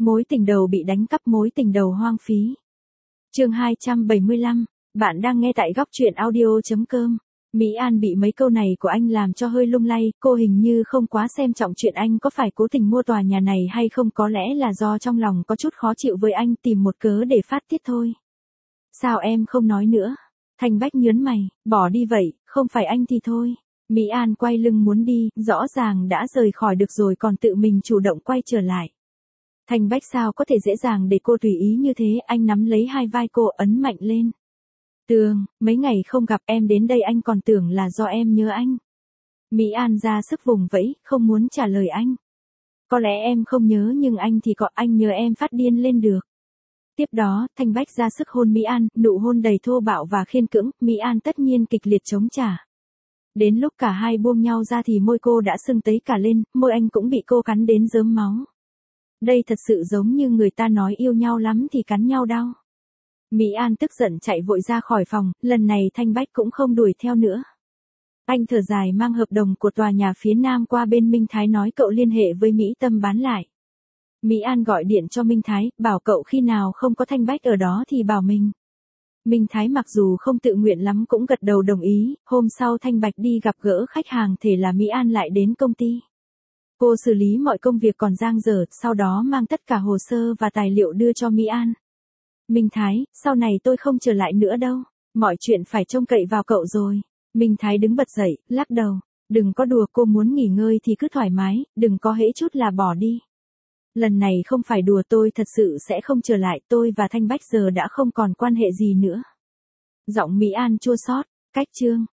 Mối tình đầu bị đánh cắp, mối tình đầu hoang phí. Chương 275, bạn đang nghe tại góc truyện audio.com. Mỹ An bị mấy câu này của anh làm cho hơi lung lay, cô hình như không quá xem trọng chuyện anh có phải cố tình mua tòa nhà này hay không, có lẽ là do trong lòng có chút khó chịu với anh, tìm một cớ để phát tiết thôi. Sao em không nói nữa? Thanh Bách nhớn mày, bỏ đi vậy, không phải anh thì thôi. Mỹ An quay lưng muốn đi, rõ ràng đã rời khỏi được rồi còn tự mình chủ động quay trở lại. Thanh Bách sao có thể dễ dàng để cô tùy ý như thế, anh nắm lấy hai vai cô ấn mạnh lên. Tường, mấy ngày không gặp em đến đây anh còn tưởng là do em nhớ anh. Mỹ An ra sức vùng vẫy, không muốn trả lời anh. Có lẽ em không nhớ nhưng anh thì có, anh nhớ em phát điên lên được. Tiếp đó, Thanh Bách ra sức hôn Mỹ An, nụ hôn đầy thô bạo và khiên cưỡng, Mỹ An tất nhiên kịch liệt chống trả. Đến lúc cả hai buông nhau ra thì môi cô đã sưng tấy cả lên, môi anh cũng bị cô cắn đến rớm máu. Đây thật sự giống như người ta nói yêu nhau lắm thì cắn nhau đau. Mỹ An tức giận chạy vội ra khỏi phòng, lần này Thanh Bách cũng không đuổi theo nữa. Anh thở dài mang hợp đồng của tòa nhà phía Nam qua bên Minh Thái nói cậu liên hệ với Mỹ Tâm bán lại. Mỹ An gọi điện cho Minh Thái, bảo cậu khi nào không có Thanh Bách ở đó thì bảo mình. Minh Thái mặc dù không tự nguyện lắm cũng gật đầu đồng ý, hôm sau Thanh Bạch đi gặp gỡ khách hàng thế là Mỹ An lại đến công ty. Cô xử lý mọi công việc còn dang dở, sau đó mang tất cả hồ sơ và tài liệu đưa cho Mỹ An. Minh Thái, sau này tôi không trở lại nữa đâu, mọi chuyện phải trông cậy vào cậu rồi. Minh Thái đứng bật dậy, lắc đầu, đừng có đùa, cô muốn nghỉ ngơi thì cứ thoải mái, đừng có hễ chút là bỏ đi. Lần này không phải đùa, tôi thật sự sẽ không trở lại, tôi và Thanh Bách giờ đã không còn quan hệ gì nữa. Giọng Mỹ An chua xót, cách chương.